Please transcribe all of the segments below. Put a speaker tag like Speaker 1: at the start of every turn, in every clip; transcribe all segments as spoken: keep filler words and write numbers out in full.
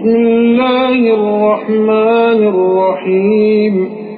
Speaker 1: بسم الله الرحمن الرحيم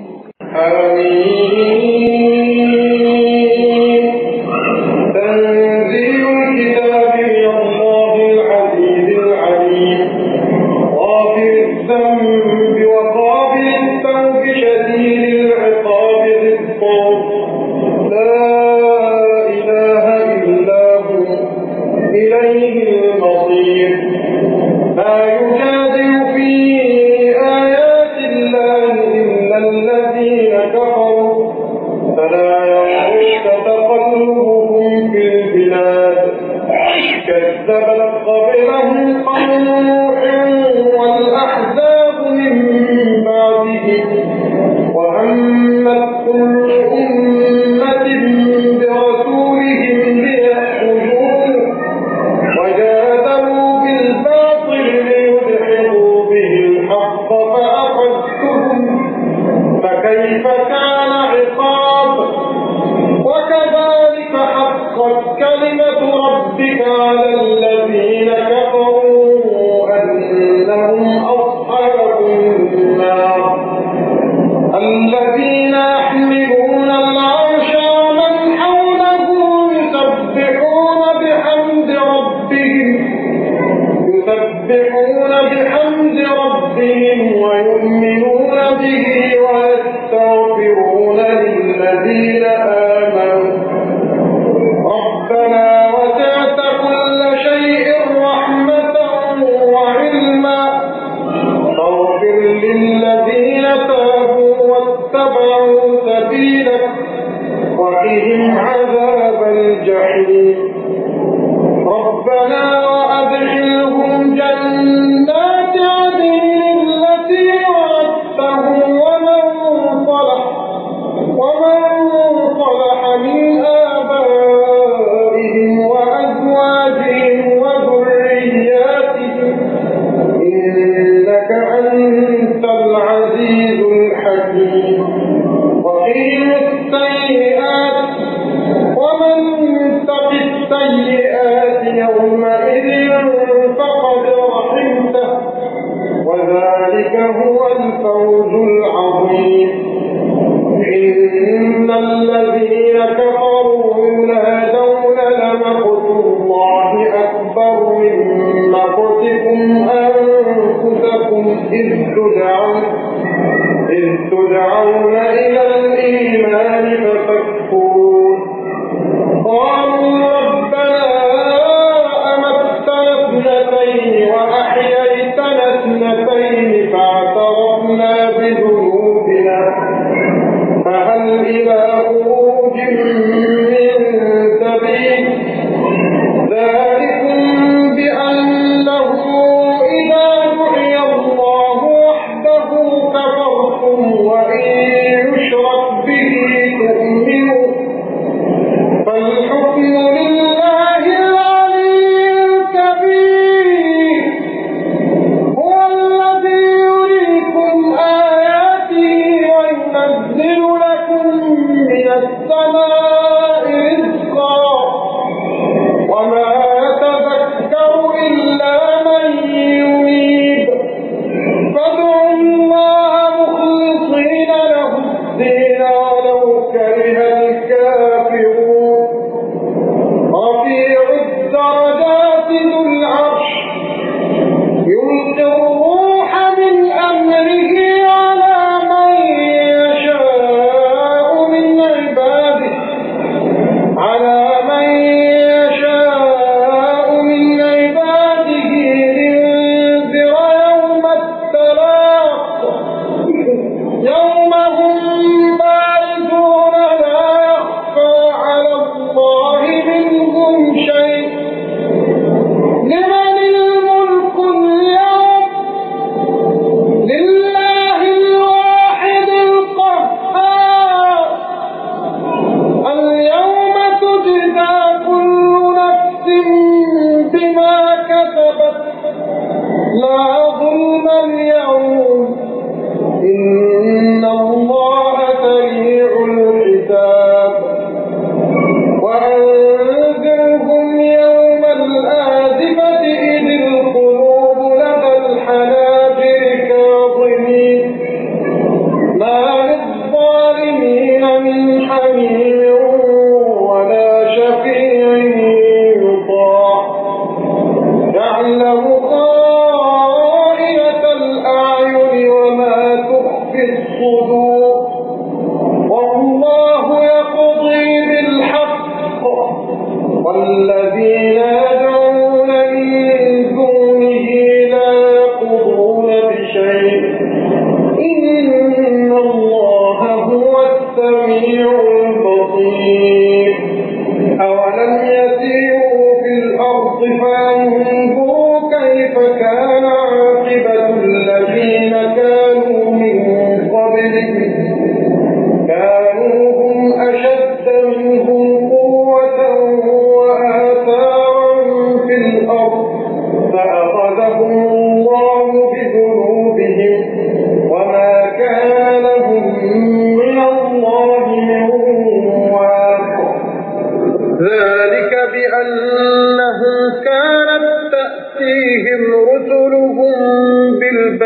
Speaker 1: آمين. تنزيل الكتاب من الله العزيز العليم غافر الذنب وقابل التوب شديد العقاب ذي الطول لا إله إلا هو إليه المصير. ما يجادل في آيات الله إلا الذين كفروا فلا يغرك تقلبهم في البلاد. كذبت قبلهم قوم نوح والأحزاب من بعدهم وهمت كل أمة برسولهم ليأخذوه وجادلوا بالباطل ليدحضوا به الحق فأخذتهم فكيف كان عقاب. وكذلك حقت كلمة ربك على الذين كفروا أنهم أصحاب النار الذين يحملون العرش ومن حوله يسبحون بحمد ربهم يسبحون بحمد ربهم ويؤمنون به ويستغفرون للذين آمنوا ربنا وسعت كل شيء رحمة وعلما فاغفر للذين تابوا واتبعوا سبيلك وقهم عذاب الجحيم. ربنا وأدخلهم جنات عدن التي وعدتهم ومن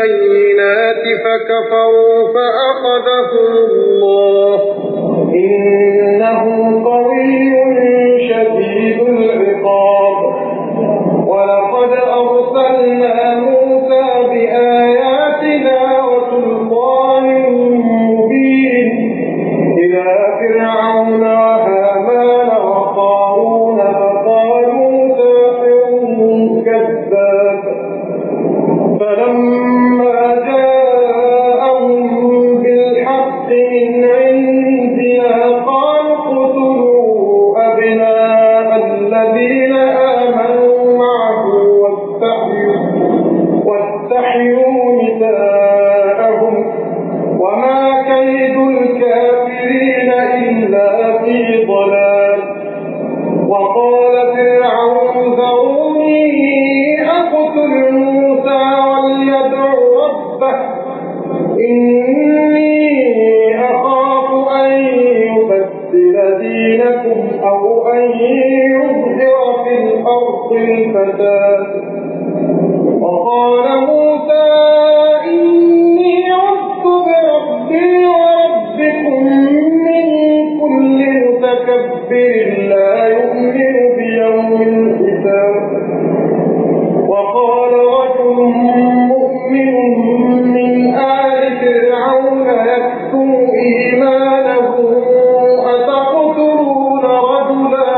Speaker 1: بالبينات فكفروا فأخذهم الله إنه قوي شديد العقاب ولقد أرسلنا موسى بآياتنا وسلطان مبين إلى فرعون وهامان وقارون فقالوا ساحر كذاب فلما جاءهم بالحق من عندنا قالوا اقتلوا أبناء الذين آمنوا معه واستحيوا نساءهم وما كيد الكافرين إلا في ضلال وقال فرعون ذروني أقتل موسى وليدع ربه إني أخاف أن يبدل دينكم أو أن يظهر في الأرض الفساد وقال موسى إني عذت بربي وربكم من كل متكبر لا يؤمن بيوم الحساب وقال رجل مؤمن من آل فرعون يكتم إيمانه أتقتلون رجلا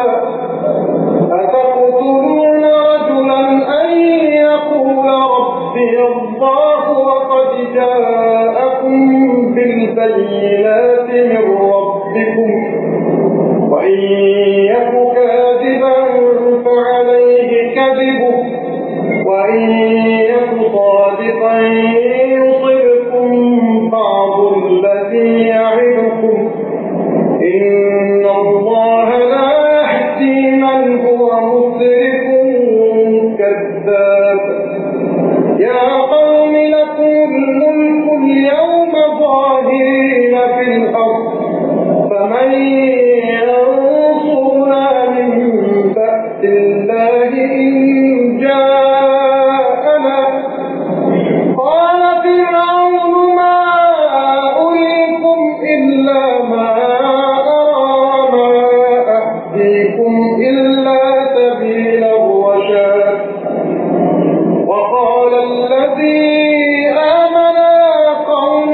Speaker 1: أتقتلون رجلا أن يقول ربي الله وقد جاءكم بالبينات من ربكم وإن يك كاذبا فعليه كذبه وإن يك صادقا يصبكم بعض الذي يعدكم إن الله لا يهدي من هو مسرف كذاب يا قوم لكم الملك اليوم ظاهرين في الأرض فمن ينصرنا من بأس الله إن جاءنا قال فرعون ما أريكم إلا ما أرى ما أهديكم إلا سبيل الرشاد وقال الذي آمن يا قوم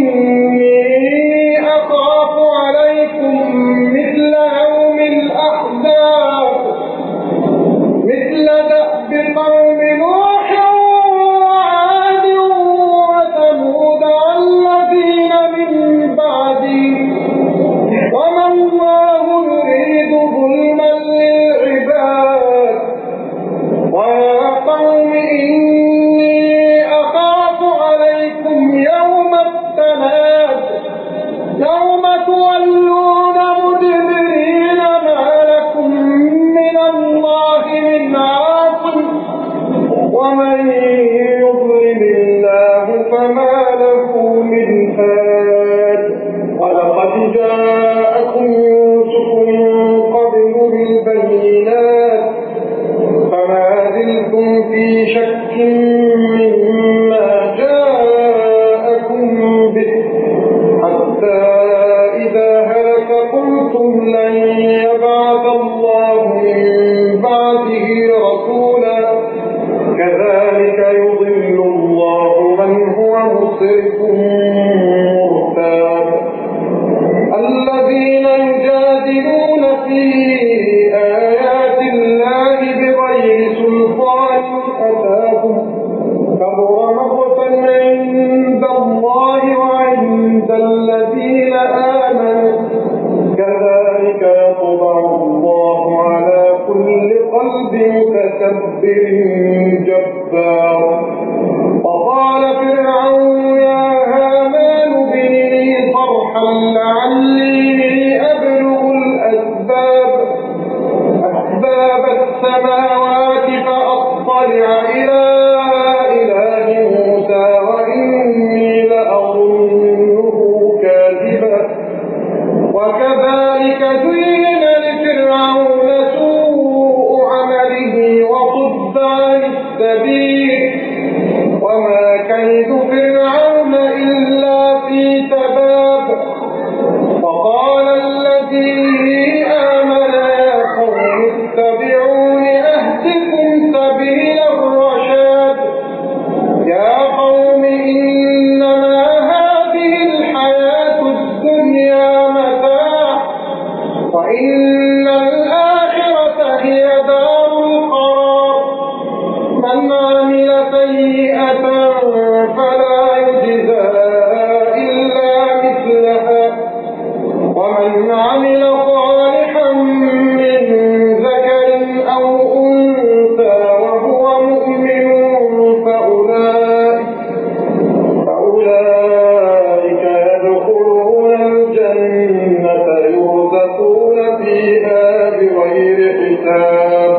Speaker 1: إني أخاف عليكم مثل يوم الأحزاب مثل دأب قوم نوح وعاد وثمود والذين من بعدهم وما الله يريد ظلما للعباد ويا قوم إني أخاف عليكم يوم التناد يوم تولون مدبرين ما لكم من الله من عاصم ومن يضلل الله فما له من هاد ولقد جاءكم يوسف من قبل بالبينات فما زلتم في شك مما جاءكم به حتى إذا هلك قلتم لن يبعث الله من بعده رسولا كذلك يضل الله من هو مسرف مرتاب الذين يجادلون في آيات الله بغير سلطان أتاهم كبر مقتا عند الله وعند الذين آمنوا كذلك يطبع الله على كل قلب متكبر جبار وقال فرعون يا هامان ابن لي صرحا لعلي أبلغ الأسباب أسباب السماوات فأطلع إلى إله موسى وإني لأظنه كاذبا وكذلك زين لفرعون سوء عمله وصد كيد فرعون إلا في تباب وقال الذي آمن يا قوم اتبعون أهدكم سبيل الرشاد يا قوم إنما هذه الحياة الدنيا متاع وإن الآخرة هي دار القرار من عمل سيئة فلا يجزى إلا مثلها ومن عمل صالحا من ذكر أو أنثى وهو مؤمن فأولئك, فأولئك يدخلون الجنة يرزقون فيها بغير حساب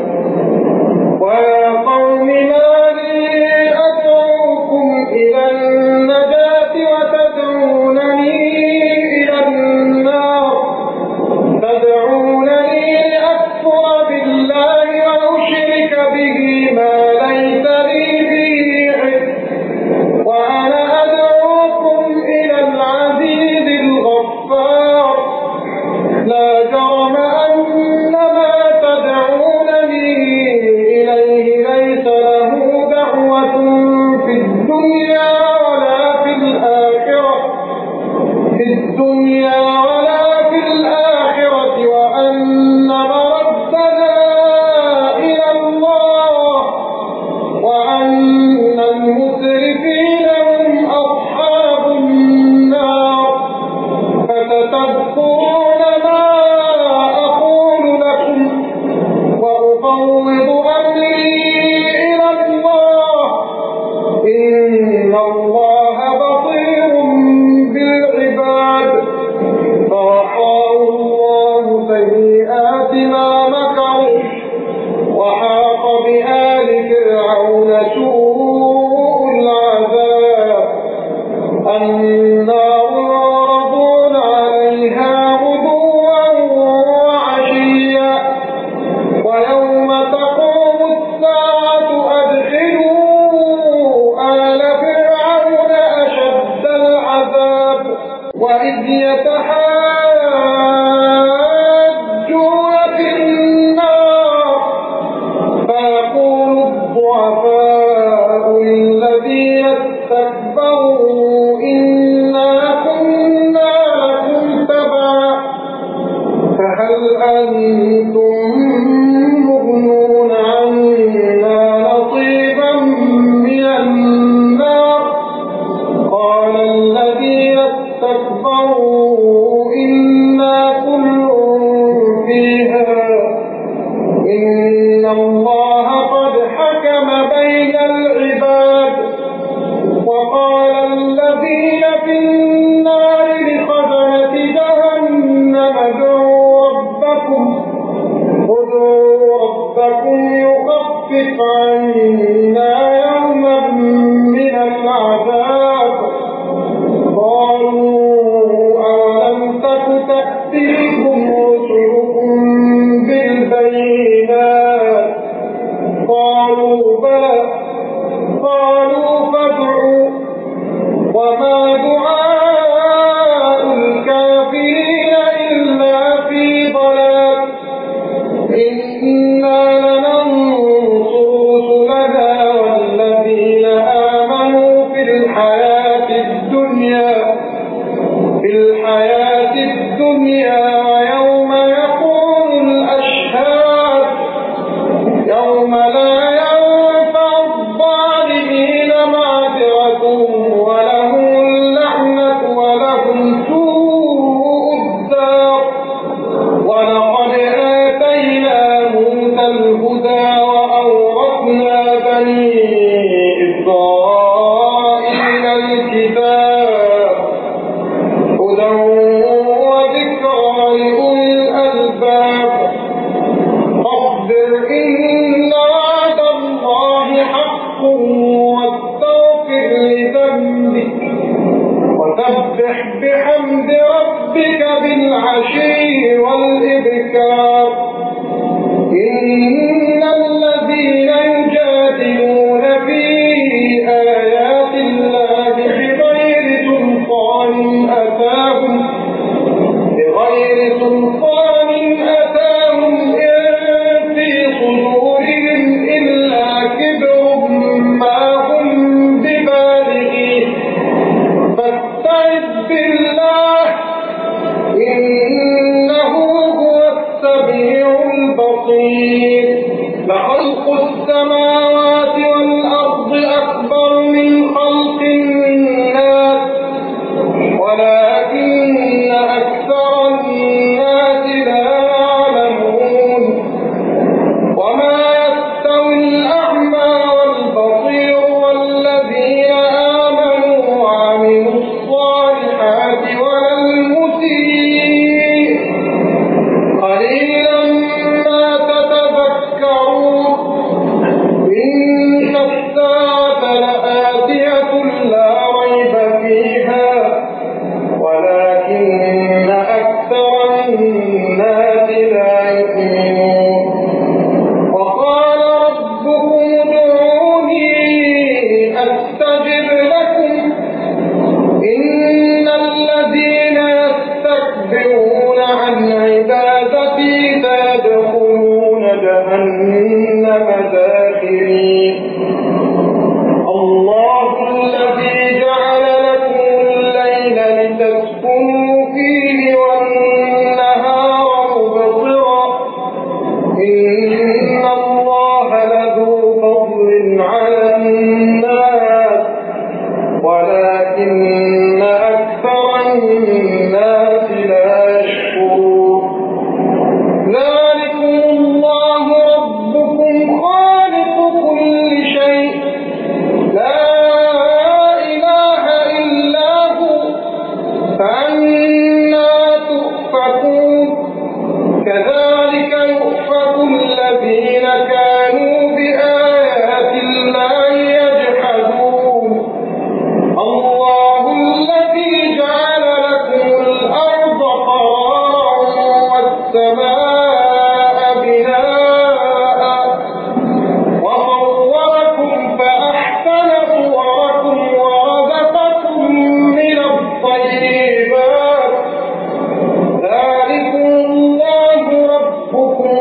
Speaker 1: ويا قوم ما لي أدعوكم إلى النجاة وتدعونني إلى النار تدعونني لأكفر بالله وأشرك به ما ليس لي به علم وأنا أدعوكم إلى العزيز الغفار لا جرم أن ما تدعونني إليه ليس له دعوة في الدنيا ولا في الآخرة في الدنيا ولا في الآخرة وأن مردنا إلى الله وأن المسرفين هم أصحاب النار فتتذكرون ما أقول لكم وأفوض أمري إلى الله إن الله بصير بالعباد فوقاه الله سيئات ما مكروا وحاق بآل فرعون سوء العذاب النار يعرضون عليها غدوا وعشيا ويوم تقوم الساعة أدخلوا آل فرعون أشد العذاب وإذ يتحاجون في النار فيقول الضعفاء للذين استكبروا إنا كنا لكم تبعا فهل أنتم مغنون عنا نصيبا من النار قال الذين استكبروا إنا كل فيها إن الله قد حكم بين العباد وقال الذين في النار لخزنة جهنم ادعوا ربكم ادعوا ربكم يخفف عنا يوما من العذاب قالوا أولم تك تأتيكم رسلكم بالبينات قالوا بلى قالوا فادعوا وما دعاء الكافرين إلا في ضلال إنا لننصر رسلنا والذين آمنوا في الحياة الدنيا في الحياة الدنيا ويوم يقوم الأشهاد يوم لا ينفع الظالمين معذرتهم ولهم اللعنة ولهم سوء الدار ولقد آتينا موسى الهدى وأورثنا بني إسرائيل الكتاب هدى وذكرى لأولي الألباب فاصبر إن وعد الله حق واستغفر لذنبك وسبح بحمد ربك بالعشي والإبكار إن الذين يجادلون في آيات يستجب لكم إن الذين يستكبرون عن عبادتي سيدخلون جهنم داخرين الله الذي جعل لكم الليل لتسكنوا فيه والنهار مبصرا إن الله لذو فضل على الناس ولكن أكثر الناس لا يشكرون ذلكم الله ربكم خالق كل شيء لا إله إلا هو فأنا تؤفكون كذلك يؤفك الذين كانوا بآيات الله يجحدون الله الذي جعل لكم الأرض قرارا والسماء بناء وصوركم فأحسن صوركم ورزقكم من الطيبات ذلكم الله ربكم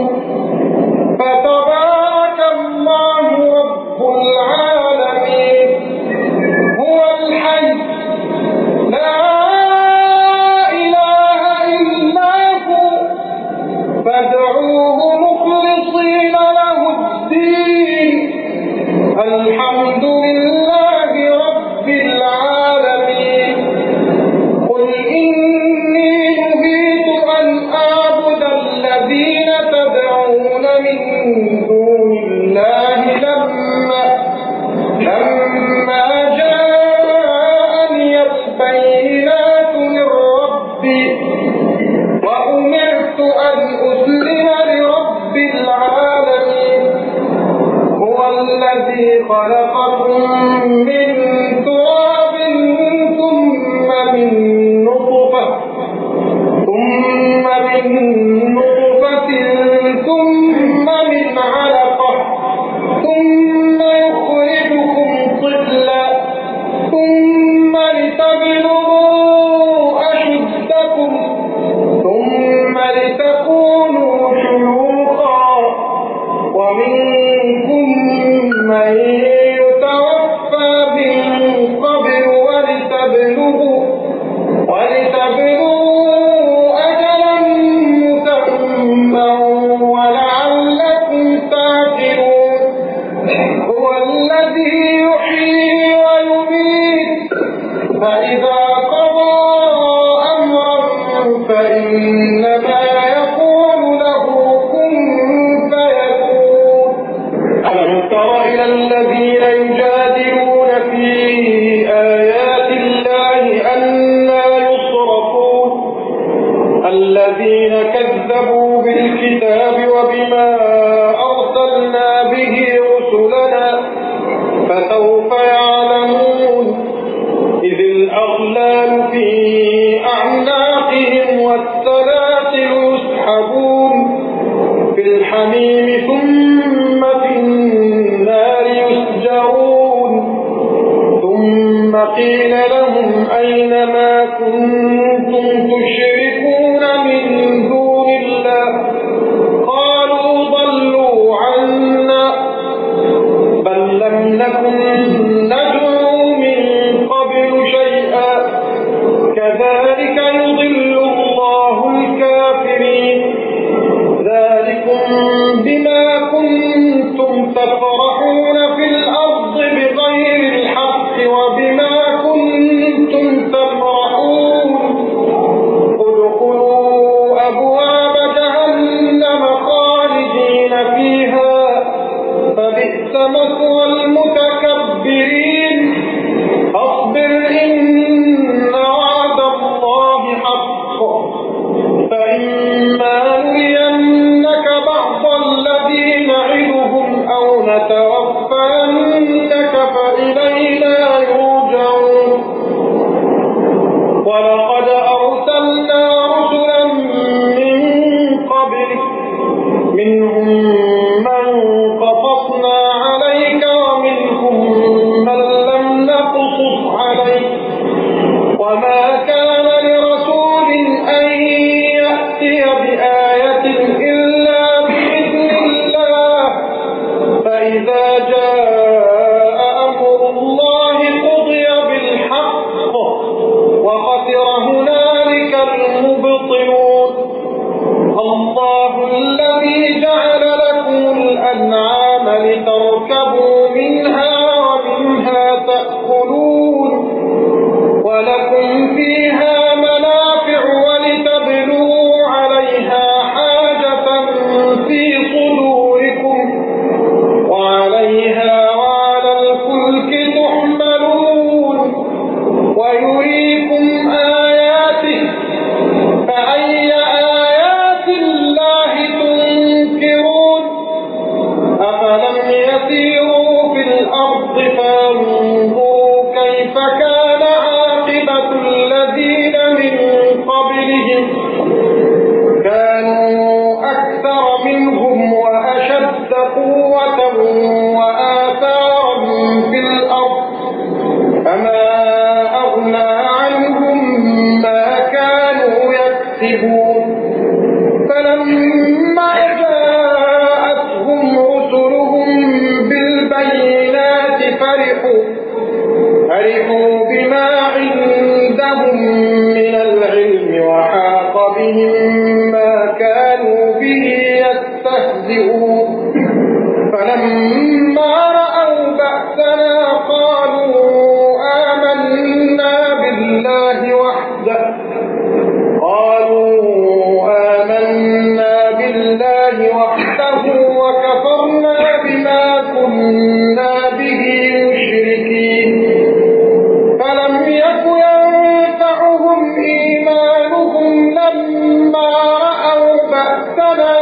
Speaker 1: فتبارك الله رب العالمين هو الحي لا إله إلا هو فادعوه مخلصين له الدين الحمد لله رب العالمين قل إني نهيت أن أعبد الذين تدعون من دون الله لما لما جاءني البينات من ربي وأمرت أن أسلم لرب العالمين هو الذي خلقكم من تراب ثم من نطفة ثم من نطفة ثم من علقة ثم يخرجكم طفلا ثم لتبلغوا أشدكم ثم لتكونوا شيوخا ومنكم من يتوفى من قبل ولتبلغوا ولتبلغوا أجلا مسمى ولعلكم تعقلون هو الذي يحيي ويميت فإذا قضى أمرا فإنما يقول له كن فيكون ألم تر إلى الذين يجادلون في آيات الله أنى يصرفون الذين كذبوا بالكتاب وبما أرسلنا به رسلنا فسوف يعلمون إذ الأغلال في أعناقهم والسلاسل يسحبون في الحميم ثم في النار يسجرون ثم قيل لهم أين ما كنتم تشركون من دون الله قالوا ضلوا عنا بل لم نكن ندعو من قبل شيئا كذلك يضل الله الكافرين ذلكم بما كنتم تفرحون في الأرض بغير الحق وبما كنتم تفرحون فكان عاقبة الذين من قبلهم كانوا أكثر منهم وأشد قوة وآثارا في الأرض فما أغنى عنهم ما كانوا يكسبون فلما جاءتهم رسلهم بالبينات فرحوا فرحوا بما عندهم من العلم وحاق بهم ما كانوا به يستهزئون فلما رأوا بأسنا قالوا آمنا بالله وحده قالوا آمنا بالله وحده وكفرنا بما كنا به مشركين فلم يك ينفعهم إيمانهم لما رأوا بأسنا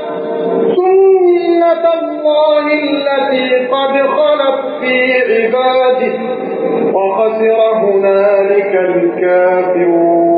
Speaker 1: سنة الله التي قد خلت في عباده وخسر هنالك الكافرون